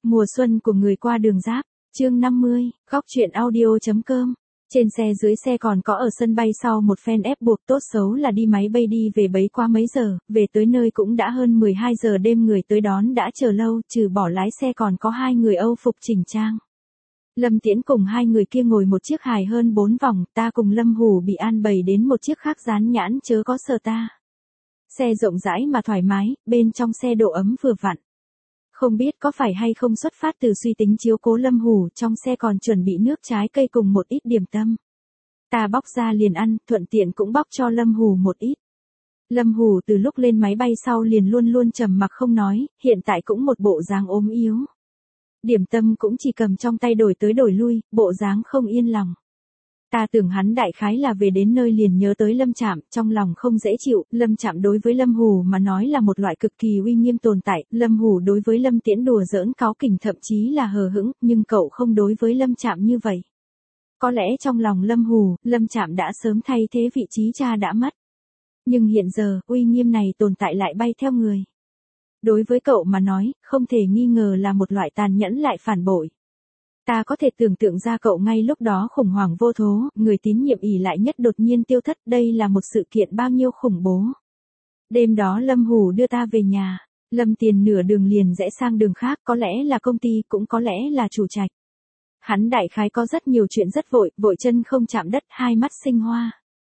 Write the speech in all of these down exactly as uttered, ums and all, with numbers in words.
Mùa xuân của người qua đường Giáp, chương năm mươi, góc truyện audio.com. Trên xe dưới xe còn có ở sân bay sau một phen ép buộc tốt xấu là đi máy bay đi về bấy qua mấy giờ, về tới nơi cũng đã hơn mười hai giờ đêm người tới đón đã chờ lâu, trừ bỏ lái xe còn có hai người Âu phục chỉnh trang. Lâm Tiễn cùng hai người kia ngồi một chiếc hài hơn bốn vòng, ta cùng Lâm Hủ bị an bày đến một chiếc khác dán nhãn chớ có sợ ta. Xe rộng rãi mà thoải mái, bên trong xe độ ấm vừa vặn. Không biết có phải hay không xuất phát từ suy tính chiếu cố Lâm Hủ, trong xe còn chuẩn bị nước trái cây cùng một ít điểm tâm. Ta bóc ra liền ăn, thuận tiện cũng bóc cho Lâm Hủ một ít. Lâm Hủ từ lúc lên máy bay sau liền luôn luôn trầm mặc không nói, hiện tại cũng một bộ dáng ốm yếu. Điểm tâm cũng chỉ cầm trong tay đổi tới đổi lui, bộ dáng không yên lòng. Ta tưởng hắn đại khái là về đến nơi liền nhớ tới Lâm Trạm, trong lòng không dễ chịu, Lâm Trạm đối với Lâm Hủ mà nói là một loại cực kỳ uy nghiêm tồn tại, Lâm Hủ đối với Lâm Tiễn đùa giỡn cáu kỉnh thậm chí là hờ hững, nhưng cậu không đối với Lâm Trạm như vậy. Có lẽ trong lòng Lâm Hủ, Lâm Trạm đã sớm thay thế vị trí cha đã mất. Nhưng hiện giờ, uy nghiêm này tồn tại lại bay theo người. Đối với cậu mà nói, không thể nghi ngờ là một loại tàn nhẫn lại phản bội. Ta có thể tưởng tượng ra cậu ngay lúc đó khủng hoảng vô thố, người tín nhiệm ỷ lại nhất đột nhiên tiêu thất, đây là một sự kiện bao nhiêu khủng bố. Đêm đó Lâm Hủ đưa ta về nhà, Lâm Tiền nửa đường liền rẽ sang đường khác, có lẽ là công ty, cũng có lẽ là chủ trạch. Hắn đại khái có rất nhiều chuyện rất vội, vội chân không chạm đất, hai mắt sinh hoa.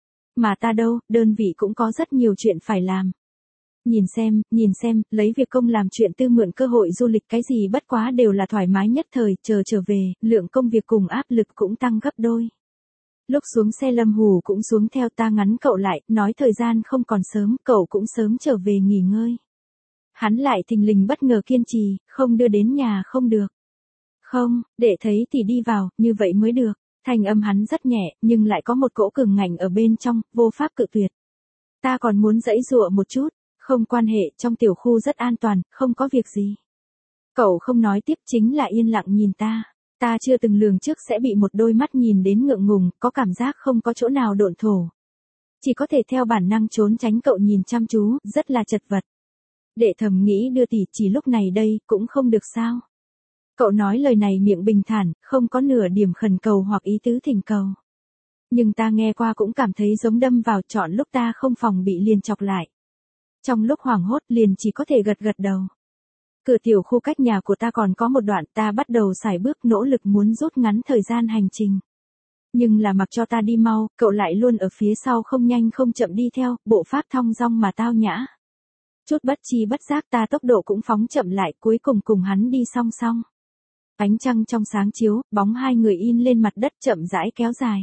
Mà ta đâu, đơn vị cũng có rất nhiều chuyện phải làm. Nhìn xem, nhìn xem, lấy việc công làm chuyện tư mượn cơ hội du lịch cái gì bất quá đều là thoải mái nhất thời, chờ trở về, lượng công việc cùng áp lực cũng tăng gấp đôi. Lúc xuống xe Lâm Hủ cũng xuống theo, ta ngắn cậu lại, nói thời gian không còn sớm, cậu cũng sớm trở về nghỉ ngơi. Hắn lại thình lình bất ngờ kiên trì, không đưa đến nhà không được. Không, để thấy thì đi vào, như vậy mới được. Thanh âm hắn rất nhẹ, nhưng lại có một cỗ cường ngạnh ở bên trong, vô pháp cự tuyệt. Ta còn muốn giãy giụa một chút. Không quan hệ, trong tiểu khu rất an toàn, không có việc gì. Cậu không nói tiếp, chính là yên lặng nhìn ta. Ta chưa từng lường trước sẽ bị một đôi mắt nhìn đến ngượng ngùng, có cảm giác không có chỗ nào độn thổ. Chỉ có thể theo bản năng trốn tránh cậu nhìn chăm chú, rất là chật vật. Để thầm nghĩ đưa tỷ, chỉ lúc này đây, cũng không được sao. Cậu nói lời này miệng bình thản, không có nửa điểm khẩn cầu hoặc ý tứ thỉnh cầu. Nhưng ta nghe qua cũng cảm thấy giống đâm vào, chọn lúc ta không phòng bị liền chọc lại. Trong lúc hoảng hốt liền chỉ có thể gật gật đầu. Cửa tiểu khu cách nhà của ta còn có một đoạn, ta bắt đầu sải bước nỗ lực muốn rút ngắn thời gian hành trình. Nhưng là mặc cho ta đi mau, cậu lại luôn ở phía sau không nhanh không chậm đi theo, bộ pháp thong dong mà tao nhã. Chút bất chi bất giác ta tốc độ cũng phóng chậm lại, cuối cùng cùng hắn đi song song. Ánh trăng trong sáng chiếu, bóng hai người in lên mặt đất chậm rãi kéo dài.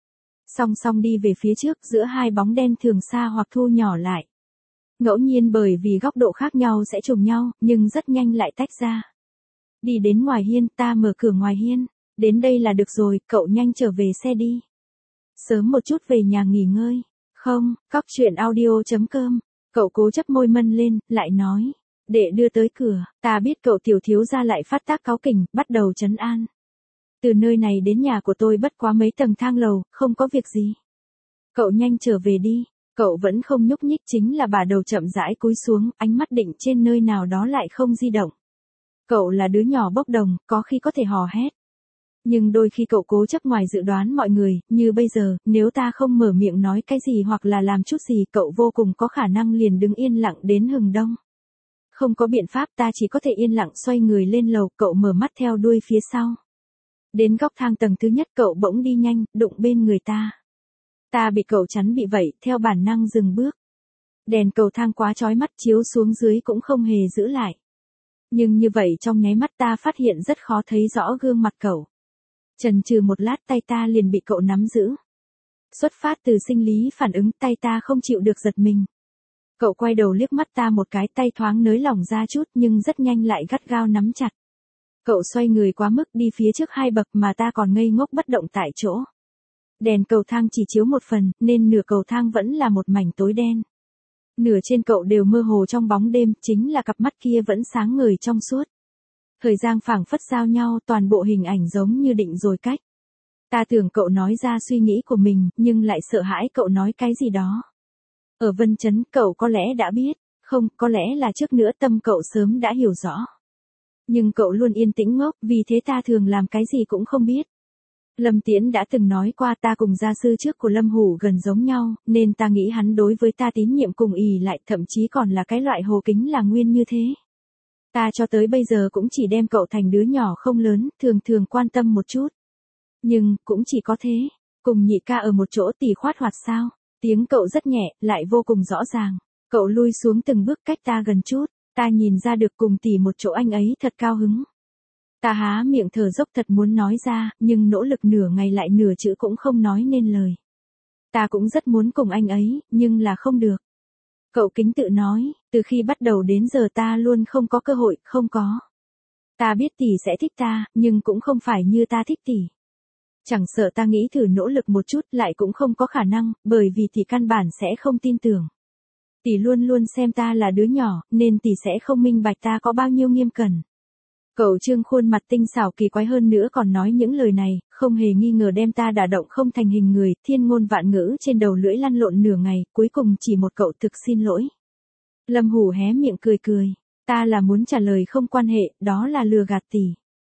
Song song đi về phía trước, giữa hai bóng đen thường xa hoặc thu nhỏ lại. Ngẫu nhiên bởi vì góc độ khác nhau sẽ trùng nhau, nhưng rất nhanh lại tách ra. Đi đến ngoài hiên, ta mở cửa ngoài hiên. Đến đây là được rồi, cậu nhanh trở về xe đi. Sớm một chút về nhà nghỉ ngơi. Không, góc truyện audio.com. Cậu cố chấp môi mân lên, lại nói. Để đưa tới cửa, ta biết cậu tiểu thiếu gia lại phát tác cáu kỉnh, bắt đầu trấn an. Từ nơi này đến nhà của tôi bất quá mấy tầng thang lầu, không có việc gì. Cậu nhanh trở về đi. Cậu vẫn không nhúc nhích, chính là bà đầu chậm rãi cúi xuống, ánh mắt định trên nơi nào đó lại không di động. Cậu là đứa nhỏ bốc đồng, có khi có thể hò hét. Nhưng đôi khi cậu cố chấp ngoài dự đoán mọi người, như bây giờ, nếu ta không mở miệng nói cái gì hoặc là làm chút gì, cậu vô cùng có khả năng liền đứng yên lặng đến hừng đông. Không có biện pháp, ta chỉ có thể yên lặng xoay người lên lầu, cậu mở mắt theo đuôi phía sau. Đến góc thang tầng thứ nhất cậu bỗng đi nhanh, đụng bên người ta. Ta bị cậu chắn bị vậy, theo bản năng dừng bước. Đèn cầu thang quá chói mắt chiếu xuống dưới cũng không hề giữ lại. Nhưng như vậy trong nháy mắt ta phát hiện rất khó thấy rõ gương mặt cậu. Chần chừ một lát tay ta liền bị cậu nắm giữ. Xuất phát từ sinh lý phản ứng tay ta không chịu được giật mình. Cậu quay đầu liếc mắt ta một cái, tay thoáng nới lỏng ra chút nhưng rất nhanh lại gắt gao nắm chặt. Cậu xoay người quá mức đi phía trước hai bậc mà ta còn ngây ngốc bất động tại chỗ. Đèn cầu thang chỉ chiếu một phần, nên nửa cầu thang vẫn là một mảnh tối đen. Nửa trên cậu đều mơ hồ trong bóng đêm, chính là cặp mắt kia vẫn sáng ngời trong suốt. Thời gian phảng phất giao nhau, toàn bộ hình ảnh giống như định rồi cách. Ta tưởng cậu nói ra suy nghĩ của mình, nhưng lại sợ hãi cậu nói cái gì đó. Ở Vân Chấn, cậu có lẽ đã biết, không, có lẽ là trước nữa tâm cậu sớm đã hiểu rõ. Nhưng cậu luôn yên tĩnh ngốc, vì thế ta thường làm cái gì cũng không biết. Lâm Tiễn đã từng nói qua ta cùng gia sư trước của Lâm Hủ gần giống nhau, nên ta nghĩ hắn đối với ta tín nhiệm cùng ỷ lại, thậm chí còn là cái loại hồ kính là nguyên như thế. Ta cho tới bây giờ cũng chỉ đem cậu thành đứa nhỏ không lớn, thường thường quan tâm một chút. Nhưng, cũng chỉ có thế. Cùng nhị ca ở một chỗ tỉ khoát hoạt sao? Tiếng cậu rất nhẹ, lại vô cùng rõ ràng. Cậu lui xuống từng bước cách ta gần chút. Ta nhìn ra được cùng tỉ một chỗ anh ấy thật cao hứng. Ta há miệng thở dốc thật muốn nói ra, nhưng nỗ lực nửa ngày lại nửa chữ cũng không nói nên lời. Ta cũng rất muốn cùng anh ấy, nhưng là không được. Cậu kính tự nói, từ khi bắt đầu đến giờ ta luôn không có cơ hội, không có. Ta biết tỷ sẽ thích ta, nhưng cũng không phải như ta thích tỷ. Chẳng sợ ta nghĩ thử nỗ lực một chút lại cũng không có khả năng, bởi vì tỷ căn bản sẽ không tin tưởng. Tỷ luôn luôn xem ta là đứa nhỏ, nên tỷ sẽ không minh bạch ta có bao nhiêu nghiêm cẩn. Cậu Trương khuôn mặt tinh xảo kỳ quái hơn nữa còn nói những lời này, không hề nghi ngờ đem ta đả động không thành hình người, thiên ngôn vạn ngữ trên đầu lưỡi lăn lộn nửa ngày, cuối cùng chỉ một cậu thực xin lỗi. Lâm Hủ hé miệng cười cười, ta là muốn trả lời không quan hệ, đó là lừa gạt tỷ.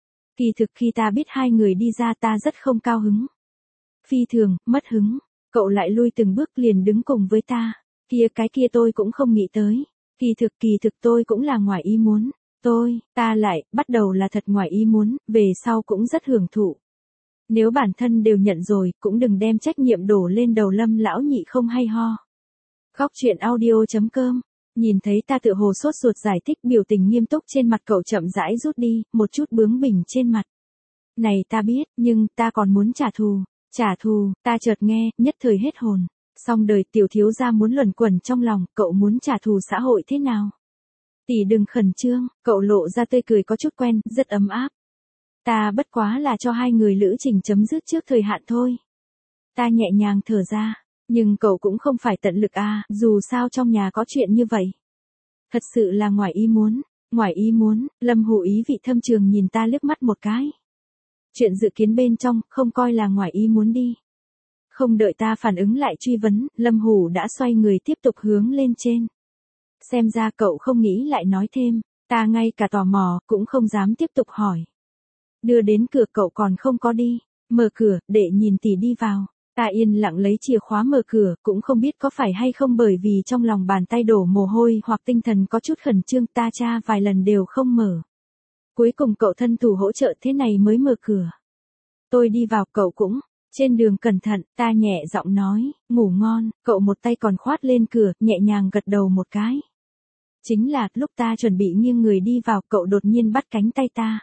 Kỳ thực khi ta biết hai người đi ra ta rất không cao hứng. Phi thường, mất hứng, cậu lại lui từng bước liền đứng cùng với ta, kia cái kia tôi cũng không nghĩ tới, kỳ thực kỳ thực tôi cũng là ngoài ý muốn. Tôi, ta lại, bắt đầu là thật ngoài ý muốn, về sau cũng rất hưởng thụ. Nếu bản thân đều nhận rồi, cũng đừng đem trách nhiệm đổ lên đầu Lâm lão nhị không hay ho. Góc truyện audio chấm com. Nhìn thấy ta tựa hồ sốt ruột giải thích, biểu tình nghiêm túc trên mặt cậu chậm rãi rút đi, một chút bướng bỉnh trên mặt. Này ta biết, nhưng ta còn muốn trả thù. Trả thù, ta chợt nghe, nhất thời hết hồn. Xong đời tiểu thiếu gia muốn luẩn quẩn trong lòng, cậu muốn trả thù xã hội thế nào? Tỷ đừng khẩn trương, cậu lộ ra tươi cười có chút quen, rất ấm áp. Ta bất quá là cho hai người lữ trình chấm dứt trước thời hạn thôi. Ta nhẹ nhàng thở ra, nhưng cậu cũng không phải tận lực à, dù sao trong nhà có chuyện như vậy. Thật sự là ngoài ý muốn, ngoài ý muốn, Lâm Hủ ý vị thâm trường nhìn ta liếc mắt một cái. Chuyện dự kiến bên trong, không coi là ngoài ý muốn đi. Không đợi ta phản ứng lại truy vấn, Lâm Hủ đã xoay người tiếp tục hướng lên trên. Xem ra cậu không nghĩ lại nói thêm, ta ngay cả tò mò, cũng không dám tiếp tục hỏi. Đưa đến cửa cậu còn không có đi, mở cửa, để nhìn tỷ đi vào. Ta yên lặng lấy chìa khóa mở cửa, cũng không biết có phải hay không bởi vì trong lòng bàn tay đổ mồ hôi hoặc tinh thần có chút khẩn trương, ta tra vài lần đều không mở. Cuối cùng cậu thân thủ hỗ trợ thế này mới mở cửa. Tôi đi vào, cậu cũng. Trên đường cẩn thận, ta nhẹ giọng nói, ngủ ngon, cậu một tay còn khoát lên cửa, nhẹ nhàng gật đầu một cái. Chính là, lúc ta chuẩn bị nghiêng người đi vào, cậu đột nhiên bắt cánh tay ta.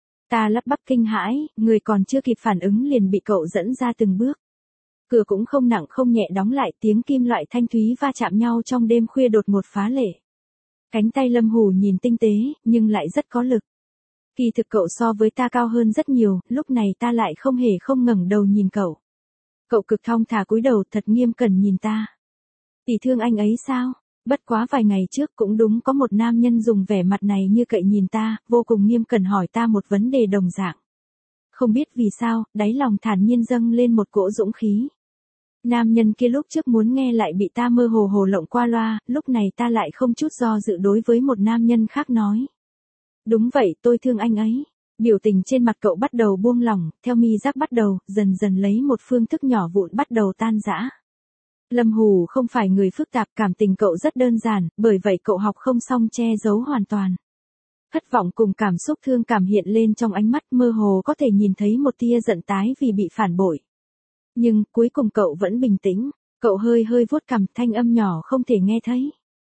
Ta lắp bắp kinh hãi, người còn chưa kịp phản ứng liền bị cậu dẫn ra từng bước. Cửa cũng không nặng không nhẹ đóng lại, tiếng kim loại thanh thúy va chạm nhau trong đêm khuya đột ngột phá lệ. Cánh tay Lâm Hủ nhìn tinh tế, nhưng lại rất có lực. Kỳ thực cậu so với ta cao hơn rất nhiều, lúc này ta lại không hề không ngẩng đầu nhìn cậu. Cậu cực thong thả cúi đầu thật nghiêm cẩn nhìn ta. Tỷ thương anh ấy sao? Bất quá vài ngày trước cũng đúng có một nam nhân dùng vẻ mặt này như cậy nhìn ta, vô cùng nghiêm cẩn hỏi ta một vấn đề đồng dạng. Không biết vì sao, đáy lòng thản nhiên dâng lên một cỗ dũng khí. Nam nhân kia lúc trước muốn nghe lại bị ta mơ hồ hồ lộng qua loa, lúc này ta lại không chút do dự đối với một nam nhân khác nói. Đúng vậy, tôi thương anh ấy. Biểu tình trên mặt cậu bắt đầu buông lỏng, theo mi giác bắt đầu, dần dần lấy một phương thức nhỏ vụn bắt đầu tan rã. Lâm Hủ không phải người phức tạp, cảm tình cậu rất đơn giản, bởi vậy cậu học không xong che giấu hoàn toàn. Thất vọng cùng cảm xúc thương cảm hiện lên trong ánh mắt, mơ hồ có thể nhìn thấy một tia giận tái vì bị phản bội. Nhưng, cuối cùng cậu vẫn bình tĩnh, cậu hơi hơi vuốt cằm, thanh âm nhỏ không thể nghe thấy.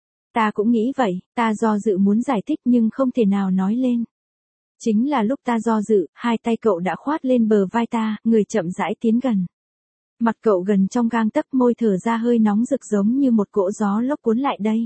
Ta cũng nghĩ vậy, ta do dự muốn giải thích nhưng không thể nào nói lên. Chính là lúc ta do dự, hai tay cậu đã khoát lên bờ vai ta, người chậm rãi tiến gần. Mặt cậu gần trong gang tấc, môi thở ra hơi nóng rực giống như một cỗ gió lốc cuốn lại đây.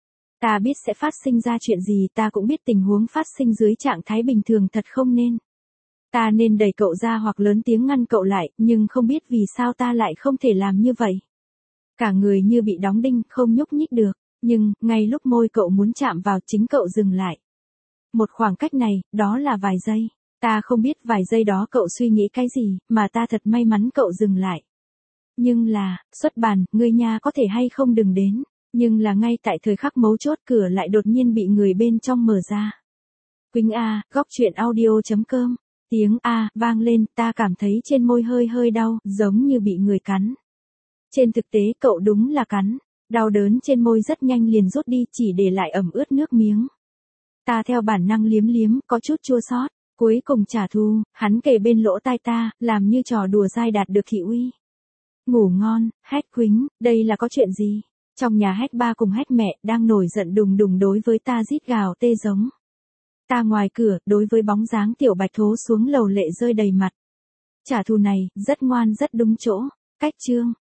Ta biết sẽ phát sinh ra chuyện gì, ta cũng biết tình huống phát sinh dưới trạng thái bình thường thật không nên. Ta nên đẩy cậu ra hoặc lớn tiếng ngăn cậu lại, nhưng không biết vì sao ta lại không thể làm như vậy. Cả người như bị đóng đinh, không nhúc nhích được, nhưng, ngay lúc môi cậu muốn chạm vào chính cậu dừng lại. Một khoảng cách này, đó là vài giây. Ta không biết vài giây đó cậu suy nghĩ cái gì, mà ta thật may mắn cậu dừng lại. Nhưng là, xuất bản, ngươi nha có thể hay không đừng đến. Nhưng là ngay tại thời khắc mấu chốt cửa lại đột nhiên bị người bên trong mở ra. Quýnh A, góc chuyện audio.com. Tiếng A vang lên, ta cảm thấy trên môi hơi hơi đau, giống như bị người cắn. Trên thực tế cậu đúng là cắn. Đau đớn trên môi rất nhanh liền rút đi, chỉ để lại ẩm ướt nước miếng. Ta theo bản năng liếm liếm, có chút chua xót. Cuối cùng trả thù, hắn kề bên lỗ tai ta, làm như trò đùa dai đạt được thị uy. Ngủ ngon, Hét Quýnh, đây là có chuyện gì? Trong nhà Hét ba cùng Hét mẹ đang nổi giận đùng đùng đối với ta rít gào tê giống. Ta ngoài cửa, đối với bóng dáng tiểu bạch thố xuống lầu lệ rơi đầy mặt. Trả thù này, rất ngoan rất đúng chỗ. Cách chương.